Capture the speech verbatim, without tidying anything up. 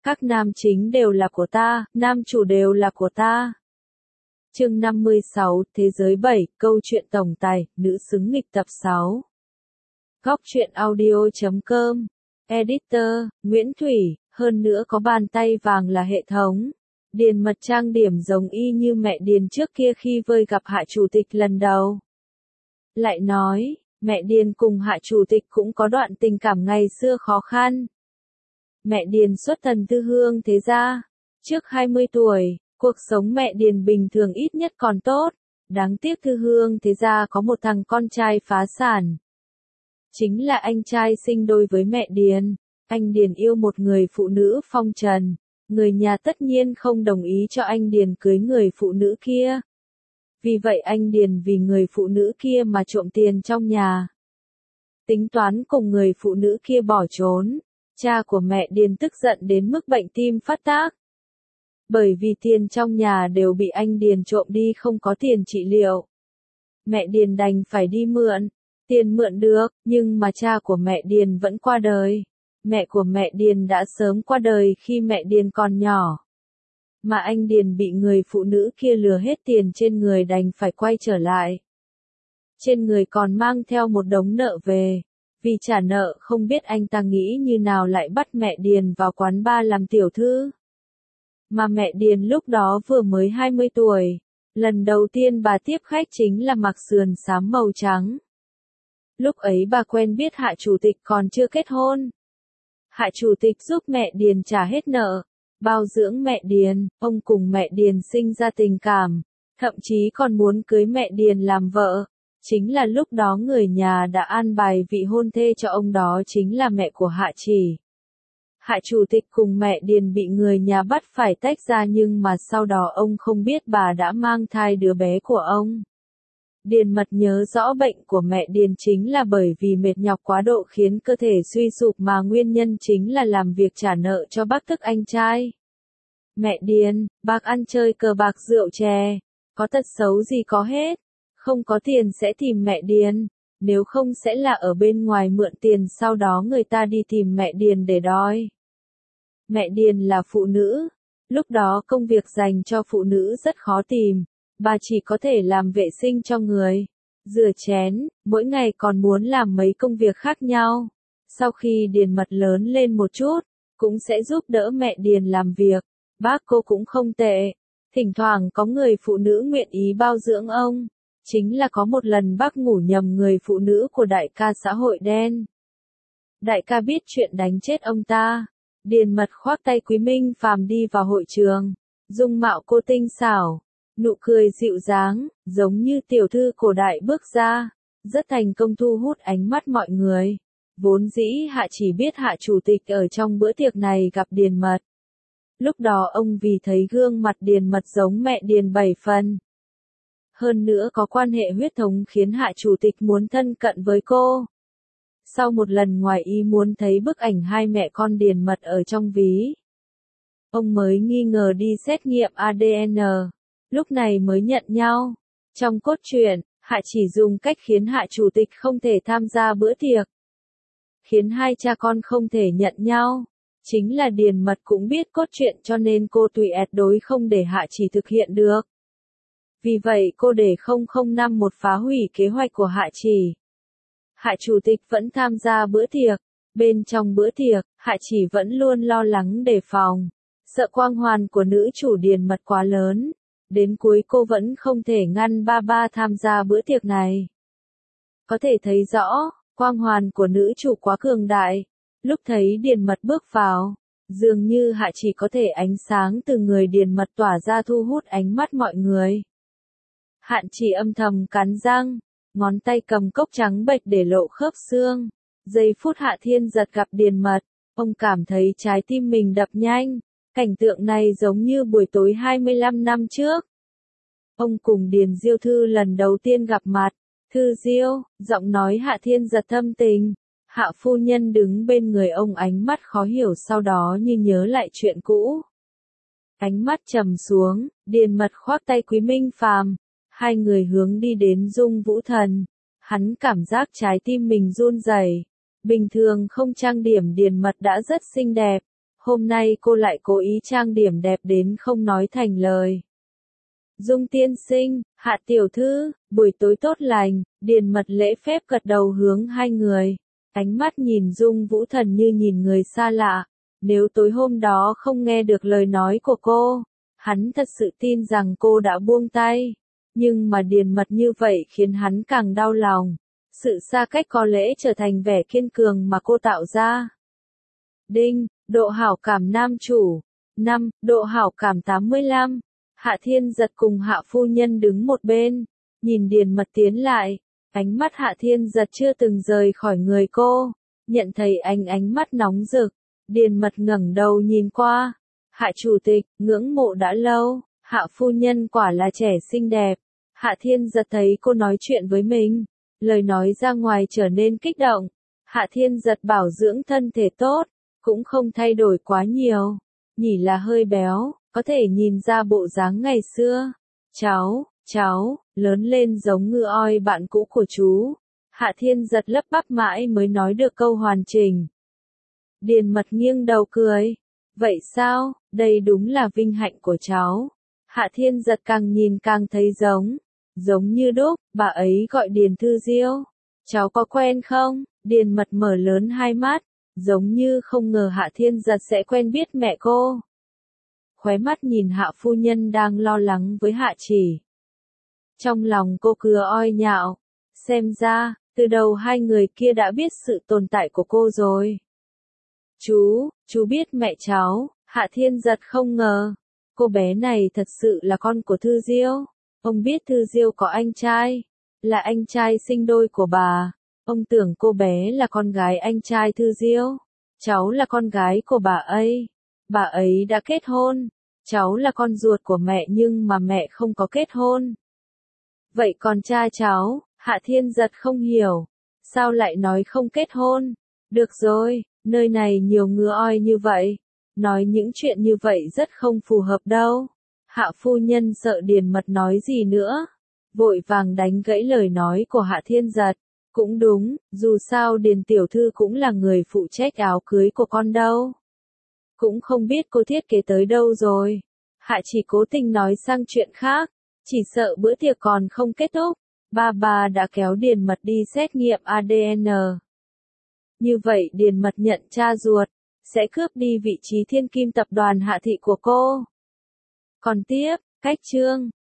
Các nam chính đều là của ta, nam chủ đều là của ta. Chương năm mươi sáu, Thế giới bảy, câu chuyện tổng tài, nữ xứng nghịch tập sáu. Góc truyện audio chấm com. Editor, Nguyễn Thủy, hơn nữa có bàn tay vàng là hệ thống. Điền Mật trang điểm giống y như mẹ Điền trước kia khi vơi gặp Hạ Chủ tịch lần đầu. Lại nói, mẹ Điền cùng Hạ Chủ tịch cũng có đoạn tình cảm ngày xưa khó khăn. Mẹ Điền xuất thân tư hương thế gia. Trước hai mươi tuổi, cuộc sống mẹ Điền bình thường ít nhất còn tốt. Đáng tiếc thư hương thế gia có một thằng con trai phá sản. Chính là anh trai sinh đôi với mẹ Điền. Anh Điền yêu một người phụ nữ phong trần. Người nhà tất nhiên không đồng ý cho anh Điền cưới người phụ nữ kia. Vì vậy anh Điền vì người phụ nữ kia mà trộm tiền trong nhà. Tính toán cùng người phụ nữ kia bỏ trốn. Cha của mẹ Điền tức giận đến mức bệnh tim phát tác. Bởi vì tiền trong nhà đều bị anh Điền trộm đi không có tiền trị liệu. Mẹ Điền đành phải đi mượn. Tiền mượn được, nhưng mà cha của mẹ Điền vẫn qua đời. Mẹ của mẹ Điền đã sớm qua đời khi mẹ Điền còn nhỏ. Mà anh Điền bị người phụ nữ kia lừa hết tiền trên người đành phải quay trở lại. Trên người còn mang theo một đống nợ về. Vì trả nợ không biết anh ta nghĩ như nào lại bắt mẹ Điền vào quán bar làm tiểu thư. Mà mẹ Điền lúc đó vừa mới hai mươi tuổi. Lần đầu tiên bà tiếp khách chính là mặc sườn xám màu trắng. Lúc ấy bà quen biết Hạ Chủ tịch còn chưa kết hôn. Hạ Chủ tịch giúp mẹ Điền trả hết nợ, bao dưỡng mẹ Điền, ông cùng mẹ Điền sinh ra tình cảm, thậm chí còn muốn cưới mẹ Điền làm vợ. Chính là lúc đó người nhà đã an bài vị hôn thê cho ông đó chính là mẹ của Hạ Chỉ. Hạ Chủ tịch cùng mẹ Điền bị người nhà bắt phải tách ra nhưng mà sau đó ông không biết bà đã mang thai đứa bé của ông. Điền Mật nhớ rõ bệnh của mẹ Điền chính là bởi vì mệt nhọc quá độ khiến cơ thể suy sụp mà nguyên nhân chính là làm việc trả nợ cho bác tức anh trai. Mẹ Điền, bác ăn chơi cờ bạc rượu chè, có tật xấu gì có hết, không có tiền sẽ tìm mẹ Điền, nếu không sẽ là ở bên ngoài mượn tiền sau đó người ta đi tìm mẹ Điền để đòi. Mẹ Điền là phụ nữ, lúc đó công việc dành cho phụ nữ rất khó tìm. Bà chỉ có thể làm vệ sinh cho người, rửa chén, mỗi ngày còn muốn làm mấy công việc khác nhau. Sau khi Điền Mật lớn lên một chút, cũng sẽ giúp đỡ mẹ Điền làm việc. Bác cô cũng không tệ. Thỉnh thoảng có người phụ nữ nguyện ý bao dưỡng ông. Chính là có một lần bác ngủ nhầm người phụ nữ của đại ca xã hội đen. Đại ca biết chuyện đánh chết ông ta. Điền Mật khoác tay Quý Minh Phàm đi vào hội trường. Dung mạo cô tinh xảo. Nụ cười dịu dàng, giống như tiểu thư cổ đại bước ra, rất thành công thu hút ánh mắt mọi người. Vốn dĩ Hạ chỉ biết Hạ Chủ tịch ở trong bữa tiệc này gặp Điền Mật. Lúc đó ông vì thấy gương mặt Điền Mật giống mẹ Điền bảy phần. Hơn nữa có quan hệ huyết thống khiến Hạ Chủ tịch muốn thân cận với cô. Sau một lần ngoài ý muốn thấy bức ảnh hai mẹ con Điền Mật ở trong ví. Ông mới nghi ngờ đi xét nghiệm a đê en. Lúc này mới nhận nhau. Trong cốt truyện, Hạ chỉ dùng cách khiến Hạ Chủ tịch không thể tham gia bữa tiệc. Khiến hai cha con không thể nhận nhau. Chính là Điền Mật cũng biết cốt truyện cho nên cô tùy ẹt đối không để Hạ chỉ thực hiện được. Vì vậy cô để không không năm một phá hủy kế hoạch của Hạ chỉ. Hạ Chủ tịch vẫn tham gia bữa tiệc. Bên trong bữa tiệc, Hạ chỉ vẫn luôn lo lắng đề phòng. Sợ quang hoàn của nữ chủ Điền Mật quá lớn. Đến cuối cô vẫn không thể ngăn ba ba tham gia bữa tiệc này. Có thể thấy rõ, quang hoàn của nữ chủ quá cường đại. Lúc thấy Điền Mật bước vào, dường như Hạ chỉ có thể ánh sáng từ người Điền Mật tỏa ra thu hút ánh mắt mọi người. Hạn chỉ âm thầm cắn răng, ngón tay cầm cốc trắng bệch để lộ khớp xương. Giây phút Hạ Thiên Giật gặp Điền Mật, ông cảm thấy trái tim mình đập nhanh. Cảnh tượng này giống như buổi tối hai mươi lăm năm trước. Ông cùng Điền Diêu Thư lần đầu tiên gặp mặt. Thư Diêu, giọng nói Hạ Thiên Giật thâm tình. Hạ phu nhân đứng bên người ông ánh mắt khó hiểu sau đó như nhớ lại chuyện cũ. Ánh mắt trầm xuống, Điền Mật khoác tay Quý Minh Phàm. Hai người hướng đi đến Dung Vũ Thần. Hắn cảm giác trái tim mình run rẩy. Bình thường không trang điểm Điền Mật đã rất xinh đẹp. hôm nay cô lại cố ý trang điểm đẹp đến không nói thành lời. Dung tiên sinh, Hạ tiểu thư, buổi tối tốt lành, Điền Mật lễ phép gật đầu hướng hai người. Ánh mắt nhìn Dung Vũ Thần như nhìn người xa lạ. Nếu tối hôm đó không nghe được lời nói của cô, hắn thật sự tin rằng cô đã buông tay. Nhưng mà Điền Mật như vậy khiến hắn càng đau lòng. Sự xa cách có lẽ trở thành vẻ kiên cường mà cô tạo ra. Đinh, độ hảo cảm nam chủ. năm. Độ hảo cảm tám mươi lăm. Hạ Thiên Giật cùng Hạ phu nhân đứng một bên, nhìn Điền Mật tiến lại, ánh mắt Hạ Thiên Giật chưa từng rời khỏi người cô, nhận thấy ánh ánh mắt nóng rực, Điền Mật ngẩng đầu nhìn qua, Hạ chủ tịch, ngưỡng mộ đã lâu, Hạ phu nhân quả là trẻ xinh đẹp, Hạ Thiên Giật thấy cô nói chuyện với mình, lời nói ra ngoài trở nên kích động, Hạ Thiên Giật bảo dưỡng thân thể tốt, cũng không thay đổi quá nhiều, chỉ là hơi béo. Có thể nhìn ra bộ dáng ngày xưa. Cháu, cháu, lớn lên giống ngựa oi bạn cũ của chú. Hạ Thiên Giật lắp bắp mãi mới nói được câu hoàn chỉnh. Điền Mật nghiêng đầu cười. Vậy sao, đây đúng là vinh hạnh của cháu. Hạ Thiên Giật càng nhìn càng thấy giống. Giống như đúc, bà ấy gọi Điền Thư Diêu. Cháu có quen không? Điền Mật mở lớn hai mắt. Giống như không ngờ Hạ Thiên Giật sẽ quen biết mẹ cô. Khóe mắt nhìn Hạ phu nhân đang lo lắng với Hạ Chỉ. Trong lòng cô cứ oi nhạo, xem ra, từ đầu hai người kia đã biết sự tồn tại của cô rồi. Chú, chú biết mẹ cháu, Hạ Thiên Giật không ngờ, cô bé này thật sự là con của Thư Diêu. Ông biết Thư Diêu có anh trai, là anh trai sinh đôi của bà. Ông tưởng cô bé là con gái anh trai Thư Diêu, cháu là con gái của bà ấy. Bà ấy đã kết hôn, cháu là con ruột của mẹ nhưng mà mẹ không có kết hôn. Vậy còn cha cháu, Hạ Thiên Giật không hiểu, sao lại nói không kết hôn? Được rồi, nơi này nhiều ngựa oi như vậy, nói những chuyện như vậy rất không phù hợp đâu. Hạ phu nhân sợ Điền Mật nói gì nữa, vội vàng đánh gãy lời nói của Hạ Thiên Giật. Cũng đúng, dù sao Điền tiểu thư cũng là người phụ trách áo cưới của con đâu. Cũng không biết cô thiết kế tới đâu rồi. Hạ Chỉ cố tình nói sang chuyện khác, chỉ sợ bữa tiệc còn không kết thúc, ba bà đã kéo Điền Mật đi xét nghiệm a đê en. Như vậy Điền Mật nhận cha ruột, sẽ cướp đi vị trí thiên kim tập đoàn Hạ thị của cô. Còn tiếp, cách chương